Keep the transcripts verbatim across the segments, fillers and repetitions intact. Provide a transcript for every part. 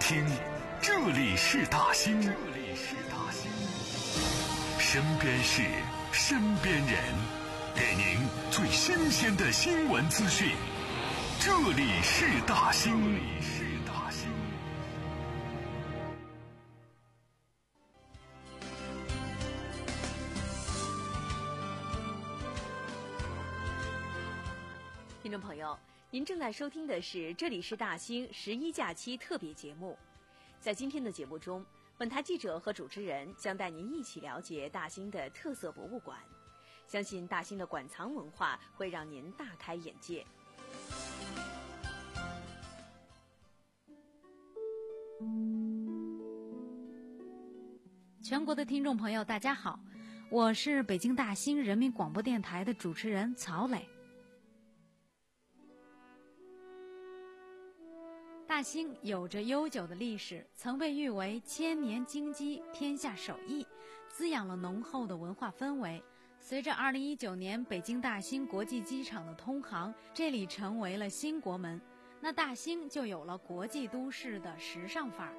兴，这里是大兴，这里是大兴，身边事，身边人，给您最新鲜的新闻资讯。这里是大兴，这里是大兴。 听众朋友，您正在收听的是这里是大兴十一假期特别节目。在今天的节目中，本台记者和主持人将带您一起了解大兴的特色博物馆。相信大兴的馆藏文化会让您大开眼界。 全国的听众朋友大家好，我是北京大兴人民广播电台的主持人曹磊。大兴有着悠久的历史，曾被誉为千年京畿、天下首义，滋养了浓厚的文化氛围。随着二零一九年北京大兴国际机场的通航，这里成为了新国门，那大兴就有了国际都市的时尚范儿。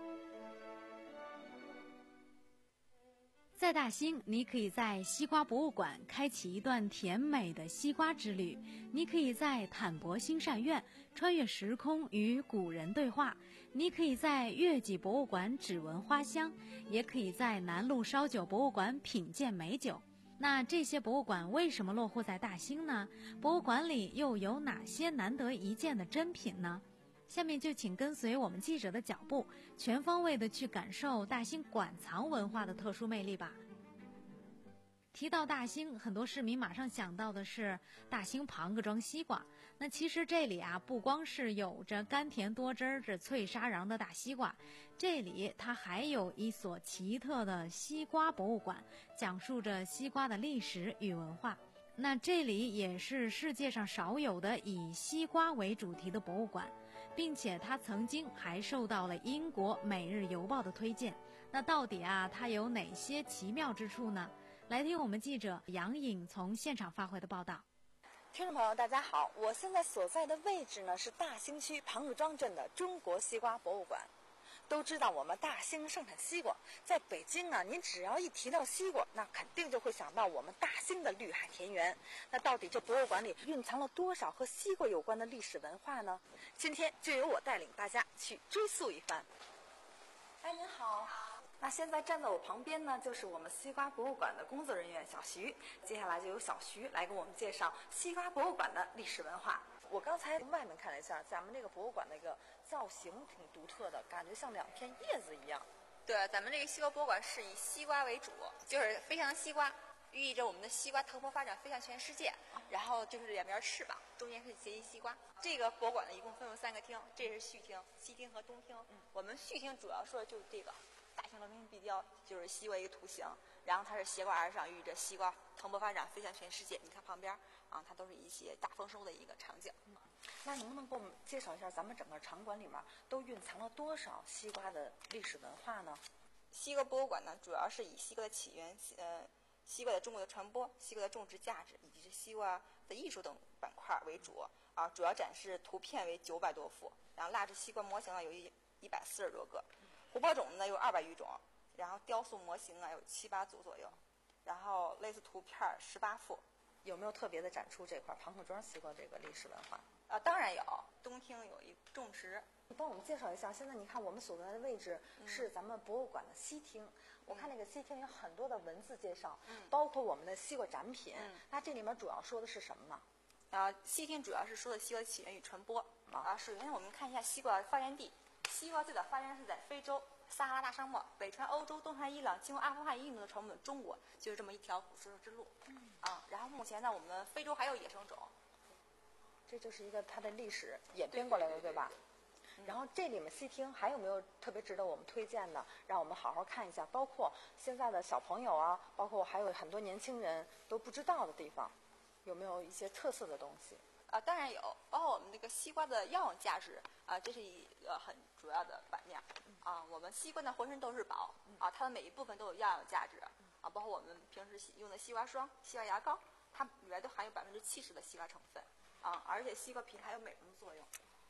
在大兴，你可以在西瓜博物馆开启一段甜美的西瓜之旅，你可以在坦博兴善院穿越时空与古人对话，你可以在月季博物馆只闻花香，也可以在南路烧酒博物馆品鉴美酒。那这些博物馆为什么落户在大兴呢？博物馆里又有哪些难得一见的珍品呢？下面就请跟随我们记者的脚步，全方位的去感受大兴馆藏文化的特殊魅力吧。提到大兴，很多市民马上想到的是大兴庞各庄西瓜。那其实这里啊，不光是有着甘甜多汁着脆沙瓤的大西瓜，这里它还有一所奇特的西瓜博物馆，讲述着西瓜的历史与文化。那这里也是世界上少有的以西瓜为主题的博物馆，并且它曾经还受到了英国《每日邮报》的推荐。那到底啊，它有哪些奇妙之处呢？来听我们记者杨颖从现场发回的报道。 听众朋友大家好，我现在所在的位置呢是大兴区庞各庄镇的中国西瓜博物馆。都知道我们大兴盛产西瓜，在北京啊，您只要一提到西瓜，那肯定就会想到我们大兴的绿海田园。那到底这博物馆里蕴藏了多少和西瓜有关的历史文化呢？今天就由我带领大家去追溯一番。哎，您好。那现在站在我旁边呢，就是我们西瓜博物馆的工作人员小徐。接下来就由小徐来给我们介绍西瓜博物馆的历史文化。我刚才从外面看了一下，咱们这个博物馆那个造型挺独特的，感觉像两片叶子一样。 对，咱们这个西瓜博物馆是以西瓜为主，就是飞翔西瓜，寓意着我们的西瓜蓬勃发展，飞向全世界。然后就是两边翅膀，中间是结一西瓜。这个博物馆呢，一共分为三个厅，这是序厅、西厅和东厅。嗯，我们序厅主要说的就是这个大兴龙平壁雕，就是西瓜一个图形，然后它是斜挂而上，寓意着西瓜蓬勃发展，飞向全世界。你看旁边啊，它都是一些大丰收的一个场景。 嗯，那能不能给我们介绍一下咱们整个场馆里面都蕴藏了多少西瓜的历史文化呢？ 西瓜博物馆呢，主要是以西瓜的起源，呃，西瓜的中国的传播、西瓜的种植价值以及是西瓜的艺术等板块为主啊，主要展示图片为九百多幅，然后蜡制西瓜模型呢有一一百四十多个，琥珀种呢有二百余种，然后雕塑模型啊有七八组左右，然后类似图片十八幅。 有没有特别的展出这块庞各庄西瓜这个历史文化？ 啊，当然有。东厅有一种植。 你帮我们介绍一下，现在你看我们所在的位置是咱们博物馆的西厅。嗯、我看那个西厅有很多的文字介绍，嗯、包括我们的西瓜展品。嗯、那这里面主要说的是什么呢？ 啊，西厅主要是说的西瓜的起源与传播。啊，首先我们看一下西瓜的发源地。西瓜最早发源是在非洲撒哈拉大沙漠，北传欧洲，东传伊朗，经过阿富汗、印度的传我们中国，就是这么一条古丝绸之路。嗯啊，然后目前呢，我们非洲还有野生种， 这就是一个它的历史演变过来的， 对, 对, 对, 对吧？嗯、然后这里面西厅还有没有特别值得我们推荐的，让我们好好看一下？包括现在的小朋友啊，包括还有很多年轻人都不知道的地方，有没有一些特色的东西？ 啊，当然有，包括我们这个西瓜的药用价值啊，这是一个很主要的版面啊。我们西瓜呢浑身都是宝啊，它的每一部分都有药用价值啊，包括我们平时用的西瓜霜、西瓜牙膏，它里面都含有百分之七十的西瓜成分啊，而且西瓜皮还有美容作用。嗯，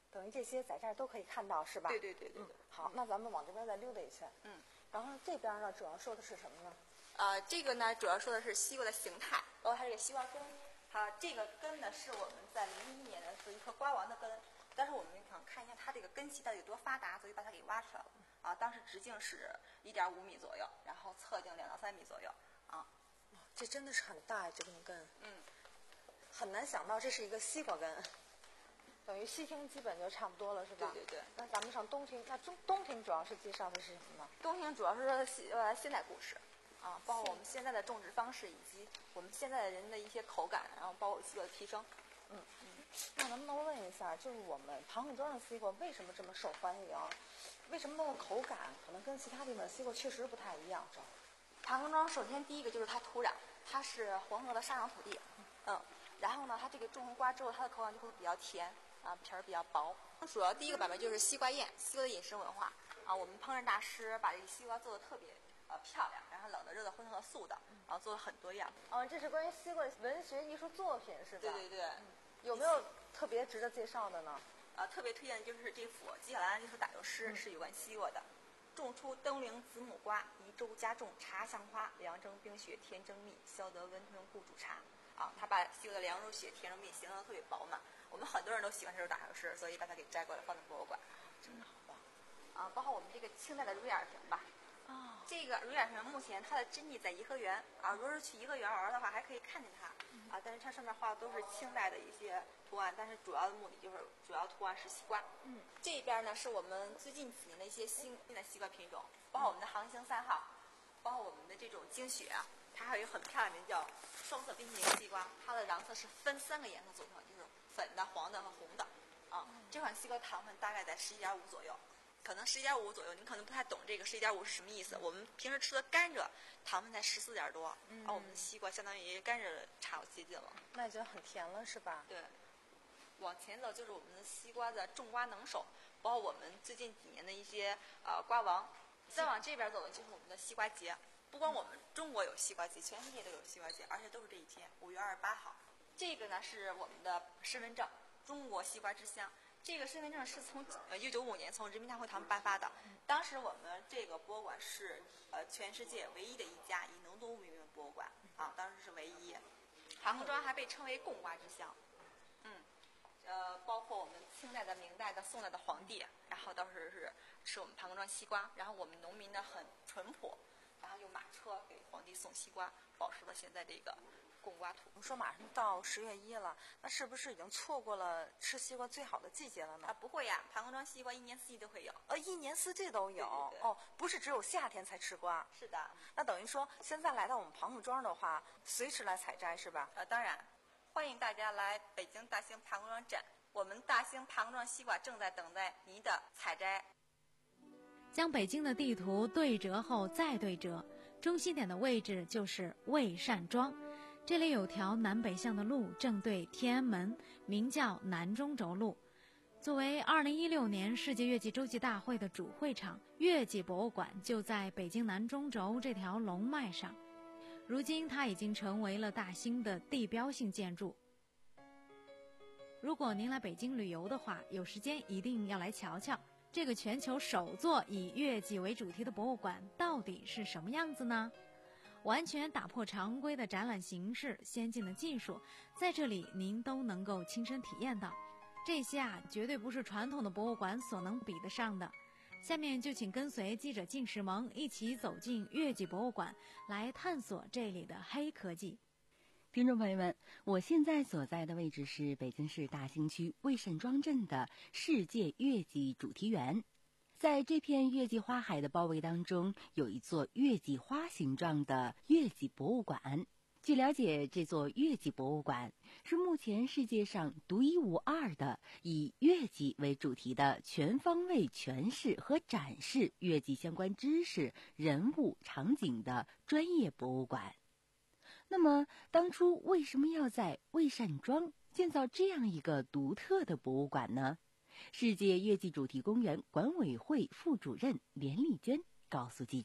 等于这些在这儿都可以看到，是吧？ 对对对对对。 嗯、好，那咱们往这边再溜达一圈。 嗯。 然后这边呢，主要说的是什么呢？ 呃，这个呢，主要说的是西瓜的形态，包括它这个西瓜根。它这个根呢，是我们在零一年的是一颗瓜王的根，但是我们想看一下它这个根系到底有多发达，所以把它给挖出来了。啊，当时直径是一点五米左右，然后侧径两到三米左右。啊， 这真的是很大呀，这根根。 嗯。 很难想到这是一个西瓜根。等于西厅基本就差不多了，是吧？ 对对对。 那咱们上东厅，那中东厅主要是介绍的是什么呢？ 东厅主要是说现呃现代故事，啊，包括我们现在的种植方式以及我们现在的人的一些口感，然后包括西瓜的提升。 嗯嗯。那能不能问一下，就是我们庞各庄的西瓜为什么这么受欢迎？为什么它的口感可能跟其他地方的西瓜确实不太一样？ 庞各庄首先第一个就是它土壤，它是黄河的沙壤土地，嗯，然后呢，它这个种完瓜之后，它的口感就会比较甜。啊，皮儿比较薄。主要第一个版本就是西瓜宴，西瓜的饮食文化啊。我们烹饪大师把这个西瓜做的特别呃漂亮，然后冷的、热的、荤的和素的，然后做了很多样。 哦，这是关于西瓜文学艺术作品是吧？ 对对对。嗯、 有没有特别值得介绍的呢？ 呃，特别推荐的就是这幅纪晓岚这幅打油诗，是有关西瓜的。种出登陵子母瓜，宜周家种茶香花，凉蒸冰雪甜蒸蜜，消得温吞故煮茶。啊，他把西瓜的凉肉雪、甜肉蜜形容的特别饱满。我们很多人都喜欢这首打油诗，所以把它给摘过来放在博物馆， 真的好棒。 啊，包括我们这个清代的如意耳瓶吧。 哦。 这个如意耳瓶目前它的真迹在颐和园啊，如果是去颐和园玩的话，还可以看见它。嗯、啊，但是它上面画的都是清代的一些图案，但是主要的目的就是主要图案是西瓜。 嗯。 这边呢是我们最近几年的一些新的西瓜品种，包括我们的航行三号，包括我们的这种精雪。它还有一个很漂亮的名叫双色冰淇淋西瓜，它的瓤色是分三个颜色组成，就是粉的、黄的和红的。啊，这款西瓜糖分大概在十一点五左右，可能十一点五左右，您可能不太懂这个十一点五是什么意思。我们平时吃的甘蔗糖分才十四点多，嗯，而我们的西瓜相当于甘蔗差不接近了， 那已经很甜了，是吧？ 对。往前走就是我们的西瓜的种瓜能手，包括我们最近几年的一些呃瓜王。再往这边走的就是我们的西瓜节。不光我们中国有西瓜节，全世界都有西瓜节，而且都是这一天，五月二十八号。这个呢是我们的身份证，中国西瓜之乡。这个身份证是从呃一九九五年从人民大会堂颁发的。当时我们这个博物馆是呃全世界唯一的一家以农作物命名的博物馆啊，当时是唯一。庞各庄还被称为贡瓜之乡。嗯，呃，包括我们清代的、明代的、宋代的皇帝，然后当时是吃我们庞各庄西瓜，然后我们农民呢很淳朴。然后用马车给皇帝送西瓜，保持了现在这个贡瓜土。 我们说马上到十月一了，那是不是已经错过了吃西瓜最好的季节了呢？ 啊，不会呀，庞各庄西瓜一年四季都会有。 呃，一年四季都有。 对对对。 哦，不是只有夏天才吃瓜。 是的。 那等于说，现在来到我们庞各庄的话，随时来采摘是吧？ 呃，当然，欢迎大家来北京大兴庞各庄站，我们大兴庞各庄西瓜正在等待您的采摘。 将北京的地图对折后再对折，中心点的位置就是魏善庄。这里有条南北向的路，正对天安门，名叫南中轴路。作为二零一六年世界月季洲际大会的主会场，月季博物馆就在北京南中轴这条龙脉上。如今它已经成为了大兴的地标性建筑。如果您来北京旅游的话，有时间一定要来瞧瞧这个全球首座以月季为主题的博物馆到底是什么样子呢？完全打破常规的展览形式，先进的技术，在这里您都能够亲身体验到。这些啊，绝对不是传统的博物馆所能比得上的。下面就请跟随记者靳石萌一起走进月季博物馆，来探索这里的黑科技。 听众朋友们，我现在所在的位置是北京市大兴区魏善庄镇的世界月季主题园。在这片月季花海的包围当中，有一座月季花形状的月季博物馆。据了解，这座月季博物馆是目前世界上独一无二的以月季为主题的全方位诠释和展示月季相关知识、人物、场景的专业博物馆。那么当初为什么要在魏善庄建造这样一个独特的博物馆呢？世界月季主题公园管委会副主任连丽娟告诉记者，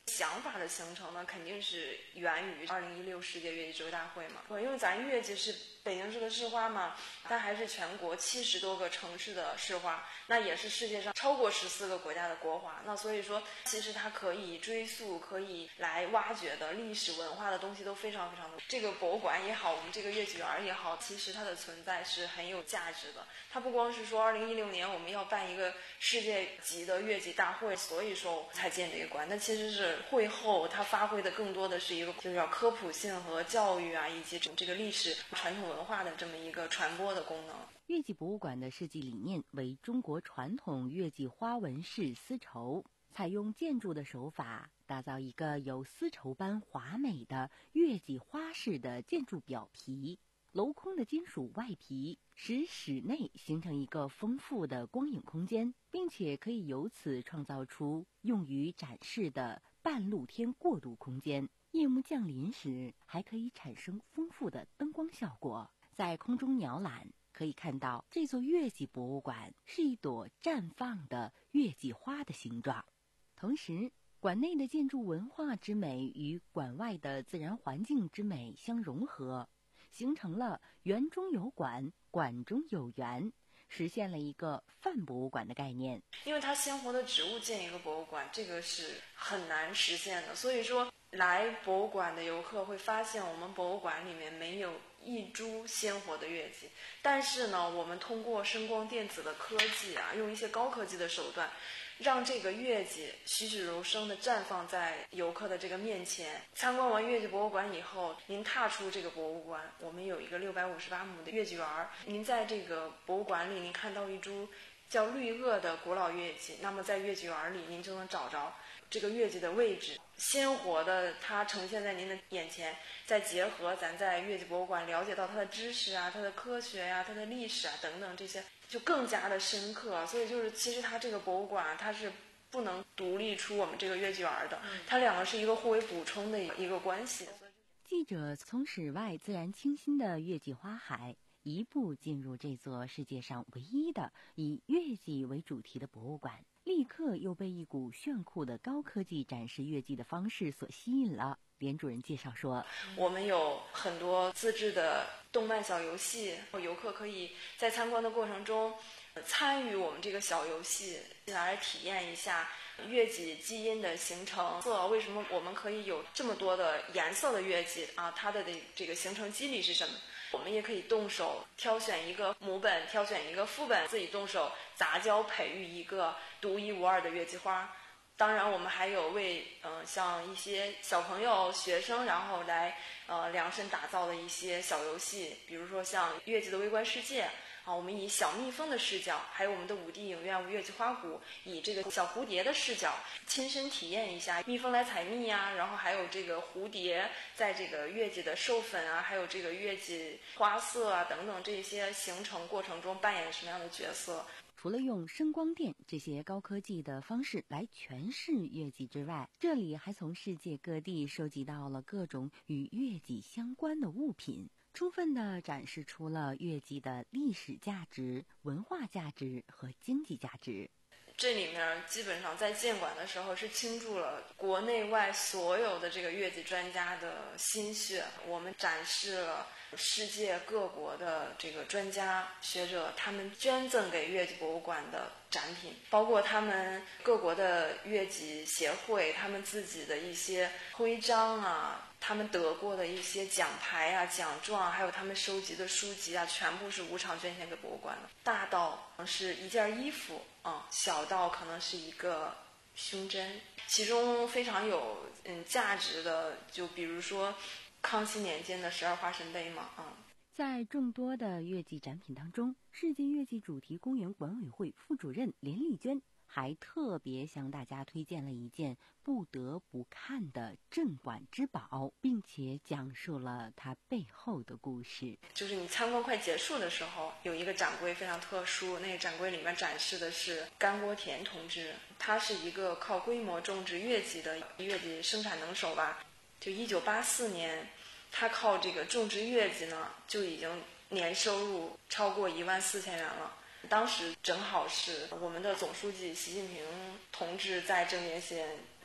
想法的形成呢，肯定是源于二零一六世界越剧指挥大会嘛。因为咱越剧是北京市的市花嘛，它还是全国七十多个城市的市花，那也是世界上超过十四个国家的国花。那所以说，其实它可以追溯、可以来挖掘的历史文化的东西都非常非常多。这个博物馆也好，我们这个越剧园也好，其实它的存在是很有价值的。它不光是说二零一六年我们要办一个世界级的越剧大会，所以说才建这个馆，那其实是会后它发挥的更多的是一个就是要科普性和教育啊，以及这个历史传统文化的这么一个传播的功能。 越剧博物馆的设计理念为中国传统越剧花纹式丝绸，采用建筑的手法打造一个有丝绸般华美的越剧花式的建筑表皮，镂空的金属外皮使室内形成一个丰富的光影空间，并且可以由此创造出用于展示的半露天过渡空间。夜幕降临时还可以产生丰富的灯光效果。在空中鸟览可以看到这座越剧博物馆是一朵绽放的越剧花的形状，同时馆内的建筑文化之美与馆外的自然环境之美相融合，形成了园中有馆，馆中有园，实现了一个泛博物馆的概念。 因为它鲜活的植物建一个博物馆，这个是很难实现的，所以说来博物馆的游客会发现我们博物馆里面没有一株鲜活的越剧，但是呢，我们通过声光电子的科技啊，用一些高科技的手段，让这个越剧栩栩如生地绽放在游客的这个面前。参观完越剧博物馆以后，您踏出这个博物馆，我们有一个六百五十八亩的越剧园，您在这个博物馆里，您看到一株叫绿萼的古老越剧，那么在越剧园里，您就能找着这个越剧的位置，鲜活的它呈现在您的眼前，再结合咱在越剧博物馆了解到它的知识啊、它的科学呀、啊、它的历史啊等等这些，就更加的深刻。所以就是其实它这个博物馆它是不能独立出我们这个越剧园的，它两个是一个互为补充的一个关系。 记者从室外自然清新的越剧花海一步进入这座世界上唯一的以越剧为主题的博物馆，立刻又被一股炫酷的高科技展示越剧的方式所吸引了。连主任介绍说， 我们有很多自制的动漫小游戏，游客可以在参观的过程中参与我们这个小游戏，来体验一下越剧基因的形成，为什么我们可以有这么多的颜色的越剧啊？它的这个形成机理是什么？我们也可以动手挑选一个母本，挑选一个副本，自己动手杂交培育一个独一无二的越剧花。当然我们还有为呃像一些小朋友学生然后来呃量身打造的一些小游戏，比如说像越剧的微观世界啊，我们以小蜜蜂的视角，还有我们的五 D 影院越剧花鼓以这个小蝴蝶的视角亲身体验一下蜜蜂来采蜜呀，然后还有这个蝴蝶在这个越剧的授粉啊，还有这个越剧花色啊等等这些形成过程中扮演什么样的角色。 除了用声光电这些高科技的方式来诠释越剧之外，这里还从世界各地收集到了各种与越剧相关的物品，充分地展示出了越剧的历史价值、文化价值和经济价值。 这里面基本上在建馆的时候是倾注了国内外所有的这个越剧专家的心血，我们展示了世界各国的这个专家学者他们捐赠给越剧博物馆的展品，包括他们各国的越剧协会他们自己的一些徽章啊，他们得过的一些奖牌啊、奖状，还有他们收集的书籍啊，全部是无偿捐献给博物馆的。大到是一件衣服啊、嗯，小到可能是一个胸针，其中非常有嗯价值的，就比如说康熙年间的十二花神杯嘛，啊、嗯。 在众多的越剧展品当中，世界越剧主题公园管委会副主任连丽娟还特别向大家推荐了一件不得不看的镇馆之宝，并且讲述了它背后的故事。 就是你参观快结束的时候，有一个展柜非常特殊，那个展柜里面展示的是甘国田同志，他是一个靠规模种植越剧的越剧生产能手吧。就一九八四年，他靠这个种植越剧呢，就已经年收入超过一万四千元了。当时正好是我们的总书记习近平同志在正年县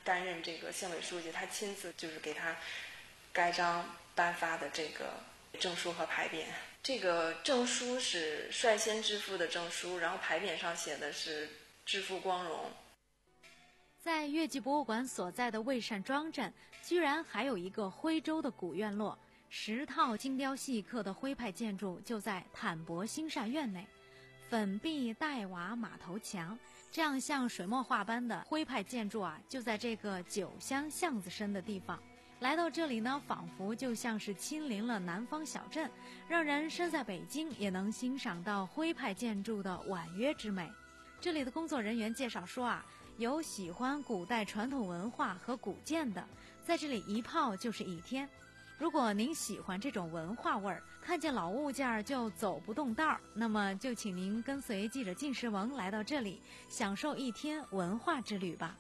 担任这个县委书记，他亲自就是给他盖章颁发的这个证书和牌匾。这个证书是率先致富的证书，然后牌匾上写的是致富光荣。 在越剧博物馆所在的魏善庄镇，居然还有一个徽州的古院落，十套精雕细刻的徽派建筑就在坦博兴善院内。粉壁黛瓦马头墙，这样像水墨画般的徽派建筑啊，就在这个九乡巷子深的地方。来到这里呢，仿佛就像是亲临了南方小镇，让人身在北京也能欣赏到徽派建筑的婉约之美。这里的工作人员介绍说啊，有喜欢古代传统文化和古建的，在这里一泡就是一天。如果您喜欢这种文化味儿，看见老物件就走不动道儿，那么就请您跟随记者靳时萌来到这里，享受一天文化之旅吧。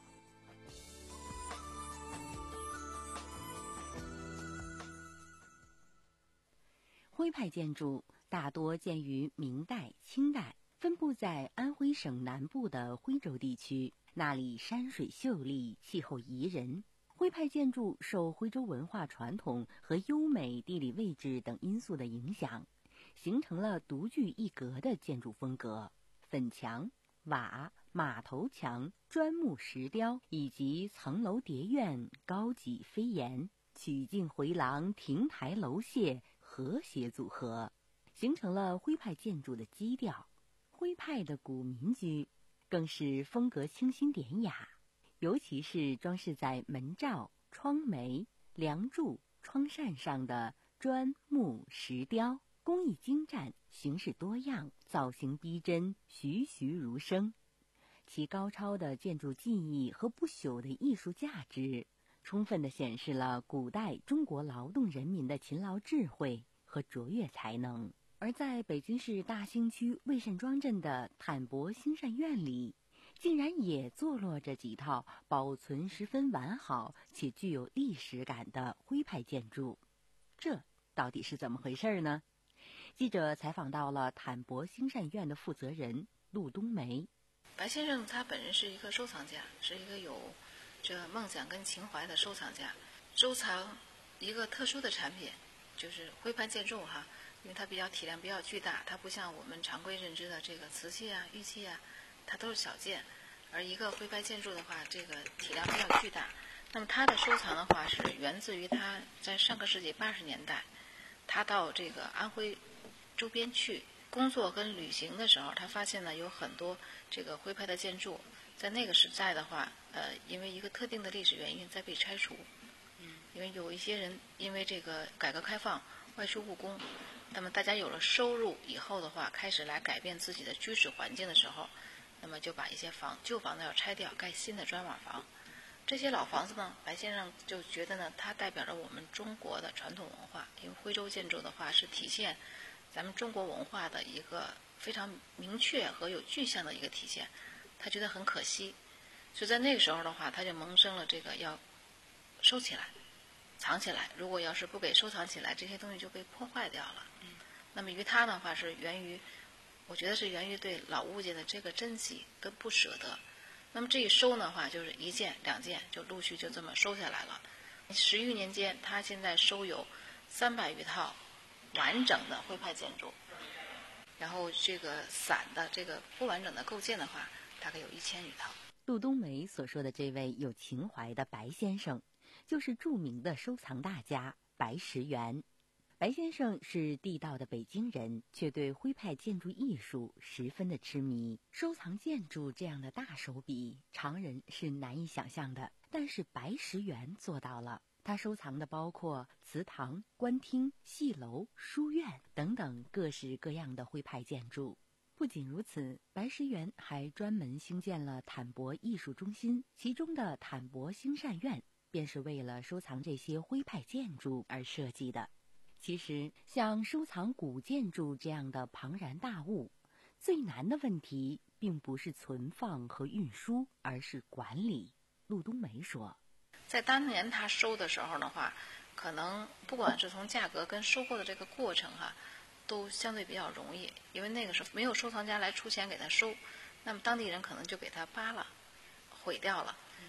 徽派建筑大多建于明代、清代，分布在安徽省南部的徽州地区，那里山水秀丽，气候宜人。徽派建筑受徽州文化传统和优美地理位置等因素的影响，形成了独具一格的建筑风格。粉墙、瓦、马头墙、砖木石雕以及层楼叠院、高脊飞檐、曲径回廊、亭台楼榭和谐组合，形成了徽派建筑的基调。徽派的古民居更是风格清新典雅，尤其是装饰在门罩、窗楣、梁柱、窗扇上的砖木石雕，工艺精湛，形式多样，造型逼真，栩栩如生。其高超的建筑技艺和不朽的艺术价值，充分地显示了古代中国劳动人民的勤劳智慧和卓越才能。而在北京市大兴区魏善庄镇的坦博兴善院里，竟然也坐落着几套保存十分完好且具有历史感的徽派建筑，这到底是怎么回事呢？记者采访到了坦博兴善院的负责人陆冬梅。 白先生他本人是一个收藏家，是一个有这梦想跟情怀的收藏家，收藏一个特殊的产品，就是徽派建筑哈，因为它比较体量比较巨大，它不像我们常规认知的这个瓷器啊、玉器啊，它都是小件，而一个徽派建筑的话，这个体量比较巨大。那么他的收藏的话是源自于他在上个世纪八十年代，他到这个安徽周边去工作跟旅行的时候，他发现呢有很多这个徽派的建筑，在那个时代的话，呃，因为一个特定的历史原因在被拆除。嗯，因为有一些人因为这个改革开放外出务工，那么大家有了收入以后的话，开始来改变自己的居住环境的时候，那么就把一些房旧房子要拆掉，盖新的砖瓦房。这些老房子呢，白先生就觉得呢，它代表着我们中国的传统文化，因为徽州建筑的话是体现咱们中国文化的一个非常明确和有具象的一个体现，他觉得很可惜，所以在那个时候的话，他就萌生了这个要收起来、藏起来。如果要是不给收藏起来，这些东西就被破坏掉了。嗯，那么于他的话是源于，我觉得是源于对老物件的这个珍惜跟不舍得。那么这一收的话，就是一件两件就陆续就这么收下来了。十余年间，他现在收有三百余套完整的徽派建筑，然后这个散的这个不完整的构件的话，大概有一千余套。 陆冬梅所说的这位有情怀的白先生，就是著名的收藏大家白石元。白先生是地道的北京人，却对徽派建筑艺术十分的痴迷。收藏建筑这样的大手笔，常人是难以想象的，但是白石元做到了。他收藏的包括祠堂、官厅、戏楼、书院等等各式各样的徽派建筑。不仅如此，白石元还专门兴建了坦博艺术中心，其中的坦博兴善院便是为了收藏这些徽派建筑而设计的。其实，像收藏古建筑这样的庞然大物，最难的问题并不是存放和运输，而是管理。陆冬梅说， 在当年他收的时候的话，可能不管是从价格跟收购的这个过程哈，都相对比较容易，因为那个时候没有收藏家来出钱给他收，那么当地人可能就给他扒了、毁掉了。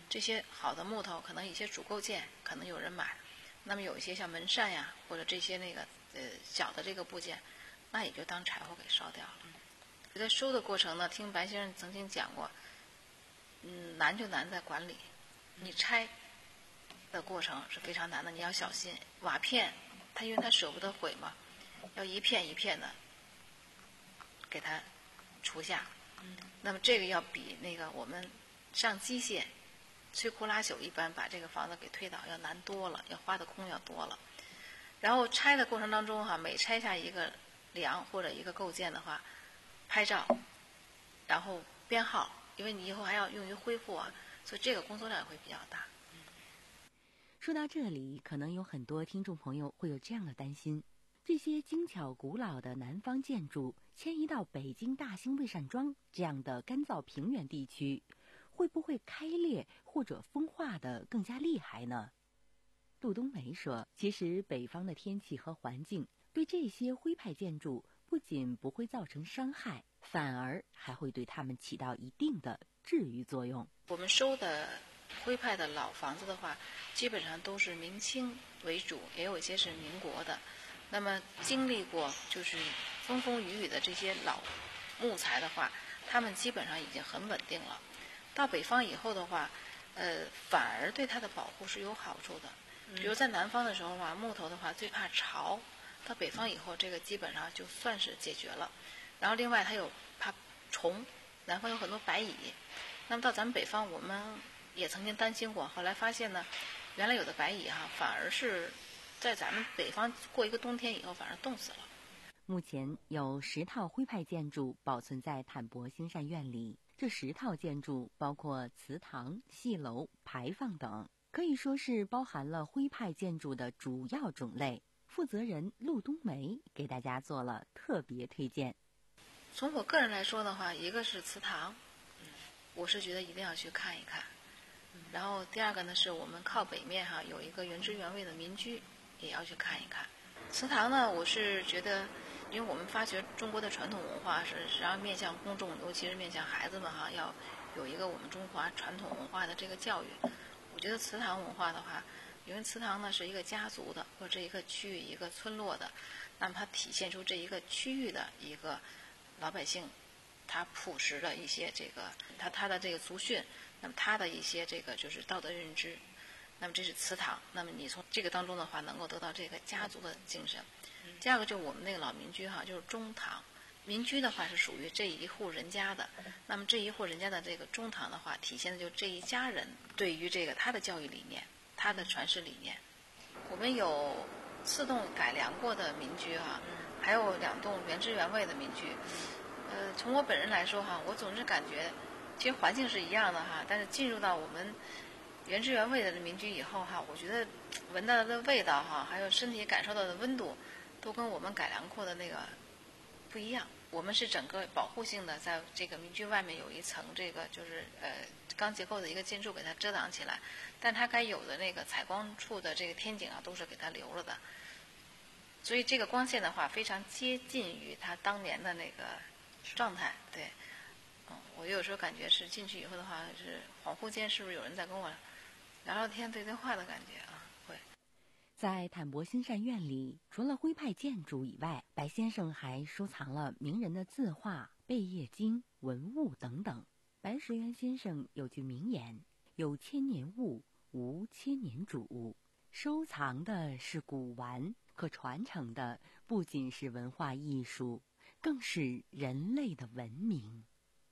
这些好的木头，可能一些主构件可能有人买，那么有一些像门扇呀，或者这些那个呃小的这个部件，那也就当柴火给烧掉了。在收的过程呢，听白先生曾经讲过，嗯，难就难在管理。你拆的过程是非常难的，你要小心。瓦片，它因为它舍不得毁嘛，要一片一片的给它除下。那么这个要比那个我们上机械摧枯拉朽一般把这个房子给推倒要难多了，要花的工要多了。然后拆的过程当中哈、啊，每拆下一个梁或者一个构件的话，拍照，然后编号，因为你以后还要用于恢复啊，所以这个工作量会比较大。 说到这里，可能有很多听众朋友会有这样的担心：这些精巧古老的南方建筑迁移到北京大兴魏善庄这样的干燥平原地区，会不会开裂或者风化的更加厉害呢？陆冬梅说，其实北方的天气和环境对这些徽派建筑不仅不会造成伤害，反而还会对它们起到一定的治愈作用。 我们收的徽派的老房子的话，基本上都是明清为主，也有一些是民国的。那么经历过就是风风雨雨的这些老木材的话，它们基本上已经很稳定了。到北方以后的话，呃，反而对它的保护是有好处的。比如在南方的时候的话，木头的话最怕潮，到北方以后，这个基本上就算是解决了。然后另外它有怕虫，南方有很多白蚁。那么到咱们北方，我们也曾经担心过，后来发现呢，原来有的白蚁哈、啊，反而是在咱们北方过一个冬天以后，反而冻死了。 目前有十套徽派建筑保存在坦博兴善院里，这十套建筑包括祠堂、戏楼、牌坊等，可以说是包含了徽派建筑的主要种类。负责人陆冬梅给大家做了特别推荐。 从我个人来说的话，一个是祠堂，我是觉得一定要去看一看。然后第二个呢，是我们靠北面哈有一个原汁原味的民居，也要去看一看。祠堂呢，我是觉得，因为我们发掘中国的传统文化是实际上面向公众，尤其是面向孩子们哈，要有一个我们中华传统文化的这个教育。我觉得祠堂文化的话，因为祠堂呢是一个家族的或者一个区域一个村落的，那么它体现出这一个区域的一个老百姓他朴实的一些这个他他的这个族训，那么他的一些这个就是道德认知，那么这是祠堂，那么你从这个当中的话能够得到这个家族的精神。第二个就是我们那个老民居哈，就是中堂。民居的话是属于这一户人家的，那么这一户人家的这个中堂的话，体现的就这一家人对于这个他的教育理念，他的传世理念。我们有四栋改良过的民居哈，还有两栋原汁原味的民居。呃，从我本人来说哈，我总是感觉，其实环境是一样的哈，但是进入到我们原汁原味的民居以后哈，我觉得闻到的味道哈，还有身体感受到的温度，都跟我们改良过的那个不一样。我们是整个保护性的，在这个民居外面有一层这个就是呃钢结构的一个建筑给它遮挡起来，但它该有的那个采光处的这个天井啊，都是给它留了的。所以这个光线的话，非常接近于它当年的那个状态。对，嗯，我有时候感觉是进去以后的话，是恍惚间是不是有人在跟我聊聊天、对对话的感觉啊？会。 在坦博兴善院里，除了徽派建筑以外，白先生还收藏了名人的字画、贝叶经、文物等等。白石原先生有句名言：有千年物，无千年主。收藏的是古玩，可传承的不仅是文化艺术，更是人类的文明。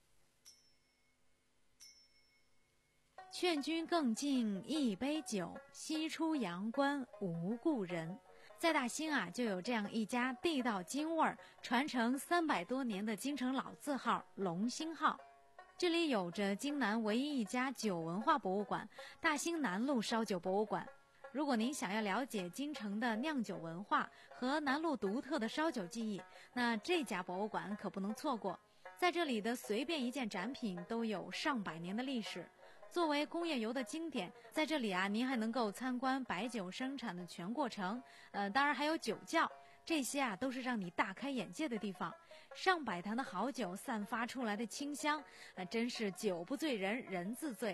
劝君更尽一杯酒，西出阳关无故人。在大兴啊，就有这样一家地道京味儿、传承三百多年的京城老字号龙兴号。这里有着京南唯一一家酒文化博物馆——大兴南路烧酒博物馆。如果您想要了解京城的酿酒文化和南路独特的烧酒技艺，那这家博物馆可不能错过。在这里的随便一件展品都有上百年的历史。作为工业油的经典，在这里啊，您还能够参观白酒生产的全过程，呃，当然还有酒窖，这些啊都是让你大开眼界的地方。上百坛的好酒散发出来的清香，呃，真是酒不醉人人自醉。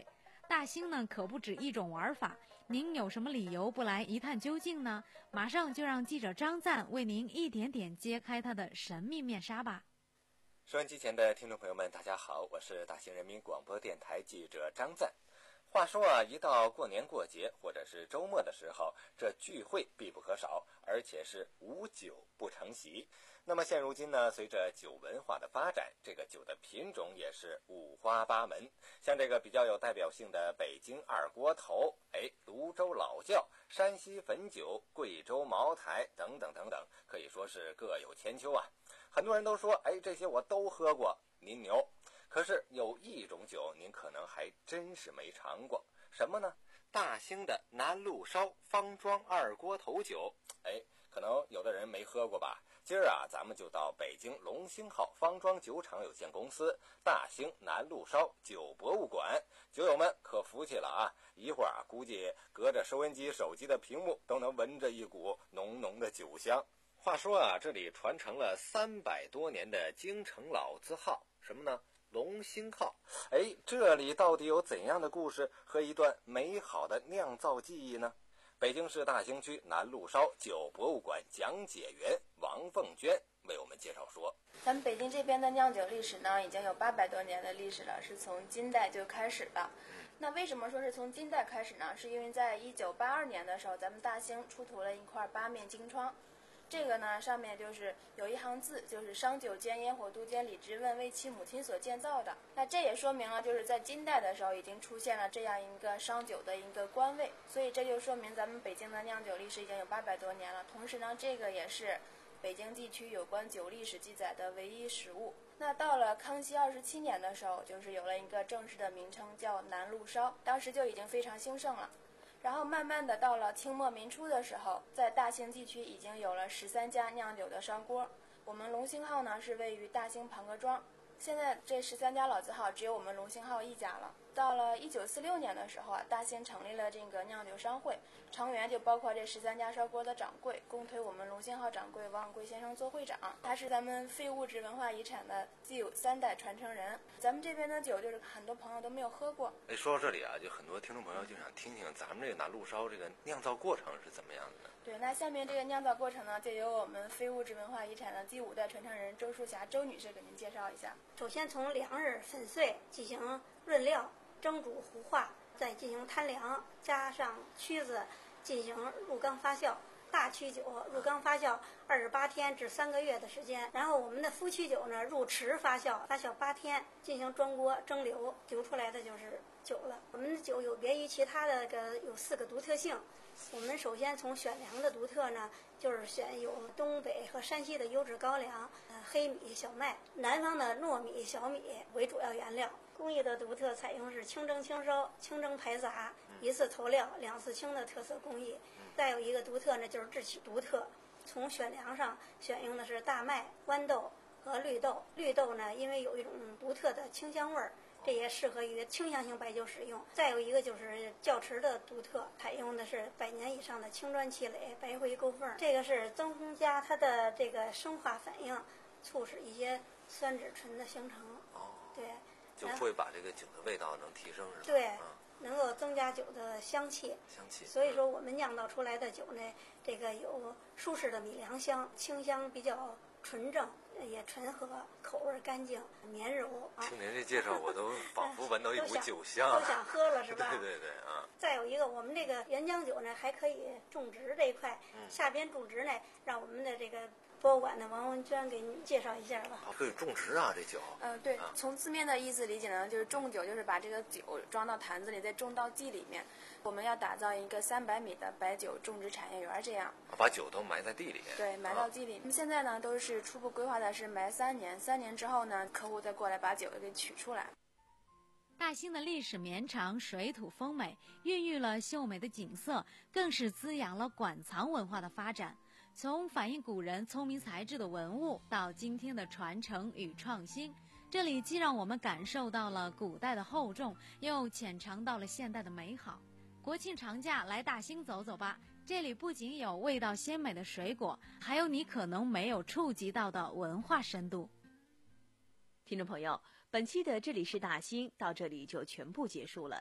大兴呢可不止一种玩法，您有什么理由不来一探究竟呢？马上就让记者张赞为您一点点揭开它的神秘面纱吧。 收音机前的听众朋友们，大家好，我是大兴人民广播电台记者张赞。话说啊，一到过年过节或者是周末的时候，这聚会必不可少，而且是无酒不成席。那么现如今呢，随着酒文化的发展，这个酒的品种也是五花八门。像这个比较有代表性的北京二锅头，哎，泸州老窖、山西汾酒、贵州茅台等等等等，可以说是各有千秋啊。很多人都说，哎，这些我都喝过，您牛。可是有一种酒您可能还真是没尝过，什么呢？大兴的南路烧方庄二锅头酒。哎，可能有的人没喝过吧。今儿啊，咱们就到北京龙兴号方庄酒厂有限公司大兴南路烧酒博物馆，酒友们可服气了啊！一会儿啊，估计隔着收音机手机的屏幕都能闻着一股浓浓的酒香。话说啊，这里传承了三百多年的京城老字号，什么呢？龙兴号。哎，这里到底有怎样的故事和一段美好的酿造记忆呢？北京市大兴区南路烧酒博物馆讲解员王凤娟为我们介绍说， 咱们北京这边的酿酒历史呢，已经有八百多年的历史了，是从金代就开始了。那为什么说是从金代开始呢？是因为在一九八二年的时候，咱们大兴出土了一块八面金窗。这个呢，上面就是有一行字，就是商九监烟火都监李直问为其母亲所建造的。那这也说明了，就是在金代的时候已经出现了这样一个商酒的一个官位，所以这就说明咱们北京的酿酒历史已经有八百多年了。同时呢，这个也是北京地区有关酒历史记载的唯一实物。那到了康熙二十七年的时候，就是有了一个正式的名称叫南路烧，当时就已经非常兴盛了。然后慢慢的到了清末民初的时候，在大兴地区已经有了十三家酿酒的烧锅。我们龙兴号呢是位于大兴庞各庄，现在这十三家老字号只有我们龙兴号一家了。到了一九四六年的时候啊，大兴成立了这个酿酒商会，成员就包括这十三家烧锅的掌柜，共推我们龙兴号掌柜王贵先生做会长。他是咱们非物质文化遗产的既有三代传承人。咱们这边的酒就是很多朋友都没有喝过。 哎，说到这里啊，就很多听众朋友就想听听咱们这个南路烧这个酿造过程是怎么样的呢？ 对，那下面这个酿造过程呢，就由我们非物质文化遗产的第五代传承人周树霞周女士给您介绍一下。 首先从粮食粉碎进行润料、蒸煮、糊化，再进行摊凉，加上曲子进行入缸发酵。大曲酒入缸发酵二十八天至三个月的时间，然后我们的副曲酒呢入池发酵，发酵八天，进行装锅蒸馏，酒出来的就是酒了。我们的酒有别于其他的个有四个独特性。我们首先从选粮的独特呢，就是选有东北和山西的优质高粱，呃，黑米、小麦，南方的糯米、小米为主要原料。工艺的独特采用是清蒸清烧、清蒸排杂、一次投料、两次清的特色工艺。再有一个独特呢，就是制曲独特。从选粮上选用的是大麦、豌豆和绿豆。绿豆呢，因为有一种独特的清香味儿，这也适合于清香型白酒使用。再有一个就是窖池的独特，采用的是百年以上的青砖砌垒、白灰勾缝。这个是增加它的这个生化反应，促使一些酸酯醇的形成。 哦， 对， 就会把这个酒的味道能提升，是吧？ 对。 啊， 能够增加酒的香气， 香气。 所以说我们酿造出来的酒呢，这个有舒适的米粮香，清香比较纯正，也醇和，口味干净绵柔啊。 听您这介绍，我都仿佛闻到一股酒香， 都想喝了是吧？ 对对对啊。 再有一个，我们这个原浆酒呢，还可以种植这一块，嗯、下边种植呢，让我们的这个博物馆的王文娟给你介绍一下吧。 可以种植啊，这酒。 嗯、呃，对、啊，从字面的意思理解呢，就是种酒，就是把这个酒装到坛子里，再种到地里面。我们要打造一个三百米的白酒种植产业园，这样。 把酒都埋在地里。 对，埋到地里。我们、啊、现在呢，都是初步规划的是埋三年，三年之后呢，客户再过来把酒给取出来。 大兴的历史绵长，水土丰美，孕育了秀美的景色，更是滋养了馆藏文化的发展。从反映古人聪明才智的文物，到今天的传承与创新，这里既让我们感受到了古代的厚重，又浅尝到了现代的美好。国庆长假来大兴走走吧，这里不仅有味道鲜美的水果，还有你可能没有触及到的文化深度。 听众朋友，本期的这里是大兴到这里就全部结束了。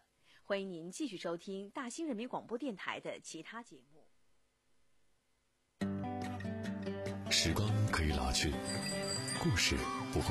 欢迎您继续收听大兴人民广播电台的其他节目。 时光可以老去，故事不会